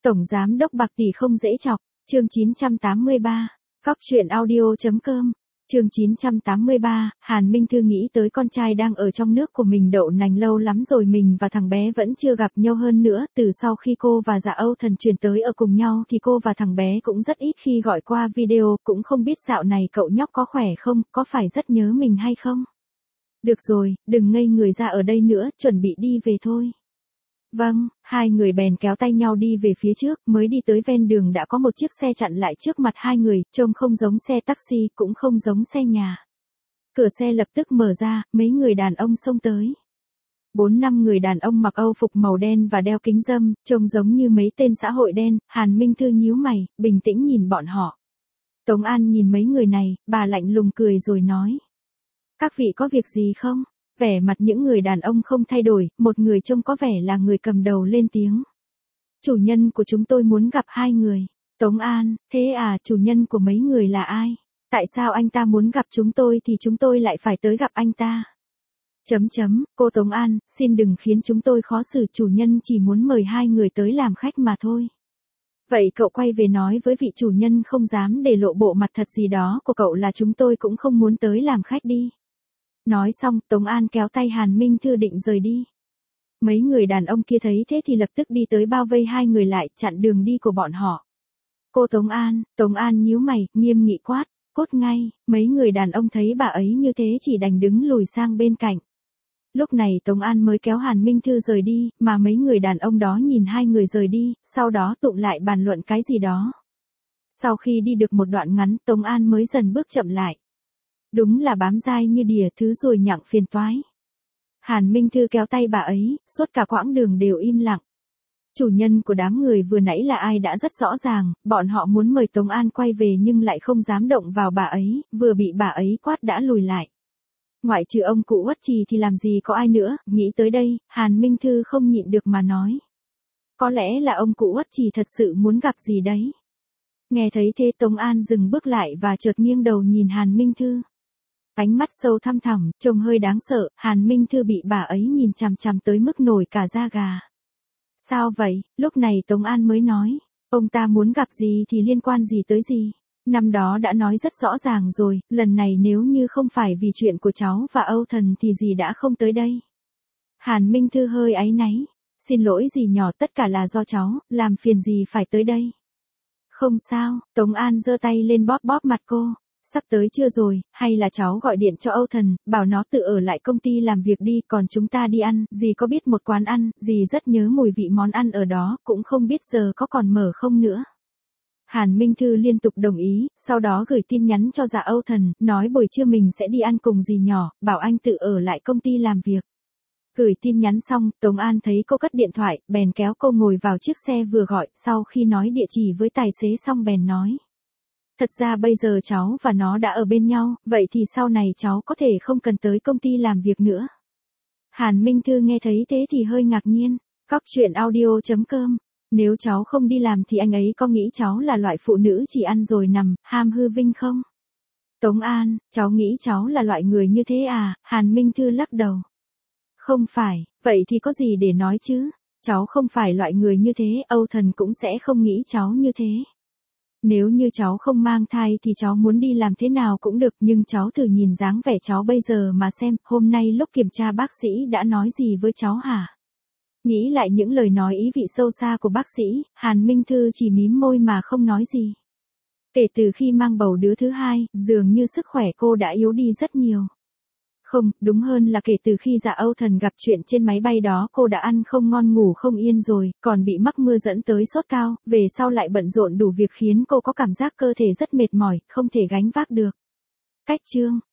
Tổng giám đốc bạc tỷ không dễ chọc, chương 983, Cóc truyện audio.com, chương 983, Hàn Minh Thư nghĩ tới con trai đang ở trong nước của mình đậu nành lâu lắm rồi mình và thằng bé vẫn chưa gặp nhau hơn nữa, từ sau khi cô và Dạ Âu Thần chuyển tới ở cùng nhau thì cô và thằng bé cũng rất ít khi gọi qua video, cũng không biết dạo này cậu nhóc có khỏe không, có phải rất nhớ mình hay không? Được rồi, đừng ngây người ra ở đây nữa, chuẩn bị đi về thôi. Vâng, hai người bèn kéo tay nhau đi về phía trước, mới đi tới ven đường đã có một chiếc xe chặn lại trước mặt hai người, trông không giống xe taxi, cũng không giống xe nhà. Cửa xe lập tức mở ra, mấy người đàn ông xông tới. 4-5 người đàn ông mặc âu phục màu đen và đeo kính râm, trông giống như mấy tên xã hội đen. Hàn Minh Thư nhíu mày, bình tĩnh nhìn bọn họ. Tống An nhìn mấy người này, bà lạnh lùng cười rồi nói. Các vị có việc gì không? Vẻ mặt những người đàn ông không thay đổi, một người trông có vẻ là người cầm đầu lên tiếng. Chủ nhân của chúng tôi muốn gặp hai người. Tống An, thế à, chủ nhân của mấy người là ai? Tại sao anh ta muốn gặp chúng tôi thì chúng tôi lại phải tới gặp anh ta? Cô Tống An, xin đừng khiến chúng tôi khó xử, chủ nhân chỉ muốn mời hai người tới làm khách mà thôi. Vậy cậu quay về nói với vị chủ nhân không dám để lộ bộ mặt thật gì đó của cậu là chúng tôi cũng không muốn tới làm khách đi. Nói xong, Tống An kéo tay Hàn Minh Thư định rời đi. Mấy người đàn ông kia thấy thế thì lập tức đi tới bao vây hai người lại, chặn đường đi của bọn họ. Cô Tống An nhíu mày, nghiêm nghị quát, cút ngay. Mấy người đàn ông thấy bà ấy như thế chỉ đành đứng lùi sang bên cạnh. Lúc này Tống An mới kéo Hàn Minh Thư rời đi, mà mấy người đàn ông đó nhìn hai người rời đi, sau đó tụng lại bàn luận cái gì đó. Sau khi đi được một đoạn ngắn, Tống An mới dần bước chậm lại. Đúng là bám dai như đỉa, thứ ruồi nhặng phiền toái. Hàn Minh Thư kéo tay bà ấy, suốt cả quãng đường đều im lặng. Chủ nhân của đám người vừa nãy là ai đã rất rõ ràng, bọn họ muốn mời Tống An quay về nhưng lại không dám động vào bà ấy, vừa bị bà ấy quát đã lùi lại. Ngoại trừ ông cụ Uất Trì thì làm gì có ai nữa, nghĩ tới đây, Hàn Minh Thư không nhịn được mà nói. Có lẽ là ông cụ Uất Trì thật sự muốn gặp gì đấy. Nghe thấy thế Tống An dừng bước lại và chợt nghiêng đầu nhìn Hàn Minh Thư. Ánh mắt sâu thăm thẳm, trông hơi đáng sợ, Hàn Minh Thư bị bà ấy nhìn chằm chằm tới mức nổi cả da gà. Sao vậy? Lúc này Tống An mới nói, ông ta muốn gặp gì thì liên quan gì tới gì. Năm đó đã nói rất rõ ràng rồi, lần này nếu như không phải vì chuyện của cháu và Âu Thần thì gì đã không tới đây. Hàn Minh Thư hơi áy náy, xin lỗi dì nhỏ, tất cả là do cháu, làm phiền gì phải tới đây. Không sao, Tống An giơ tay lên bóp bóp mặt cô. Sắp tới chưa rồi, hay là cháu gọi điện cho Âu Thần, bảo nó tự ở lại công ty làm việc đi, còn chúng ta đi ăn, dì có biết một quán ăn, dì rất nhớ mùi vị món ăn ở đó, cũng không biết giờ có còn mở không nữa. Hàn Minh Thư liên tục đồng ý, sau đó gửi tin nhắn cho Dạ Âu Thần, nói buổi trưa mình sẽ đi ăn cùng dì nhỏ, bảo anh tự ở lại công ty làm việc. Gửi tin nhắn xong, Tống An thấy cô cất điện thoại, bèn kéo cô ngồi vào chiếc xe vừa gọi, sau khi nói địa chỉ với tài xế xong bèn nói. Thật ra bây giờ cháu và nó đã ở bên nhau, vậy thì sau này cháu có thể không cần tới công ty làm việc nữa. Hàn Minh Thư nghe thấy thế thì hơi ngạc nhiên. Cóc truyện audio.com. Nếu cháu không đi làm thì anh ấy có nghĩ cháu là loại phụ nữ chỉ ăn rồi nằm, ham hư vinh không? Tống An, cháu nghĩ cháu là loại người như thế à? Hàn Minh Thư lắc đầu. Không phải, vậy thì có gì để nói chứ? Cháu không phải loại người như thế, Âu Thần cũng sẽ không nghĩ cháu như thế. Nếu như cháu không mang thai thì cháu muốn đi làm thế nào cũng được, nhưng cháu thử nhìn dáng vẻ cháu bây giờ mà xem, hôm nay lúc kiểm tra bác sĩ đã nói gì với cháu hả? Nghĩ lại những lời nói ý vị sâu xa của bác sĩ, Hàn Minh Thư chỉ mím môi mà không nói gì. Kể từ khi mang bầu đứa thứ hai, dường như sức khỏe cô đã yếu đi rất nhiều. Không, đúng hơn là kể từ khi Dạ Âu Thần gặp chuyện trên máy bay đó cô đã ăn không ngon ngủ không yên rồi, còn bị mắc mưa dẫn tới sốt cao, về sau lại bận rộn đủ việc khiến cô có cảm giác cơ thể rất mệt mỏi, không thể gánh vác được. Cách chương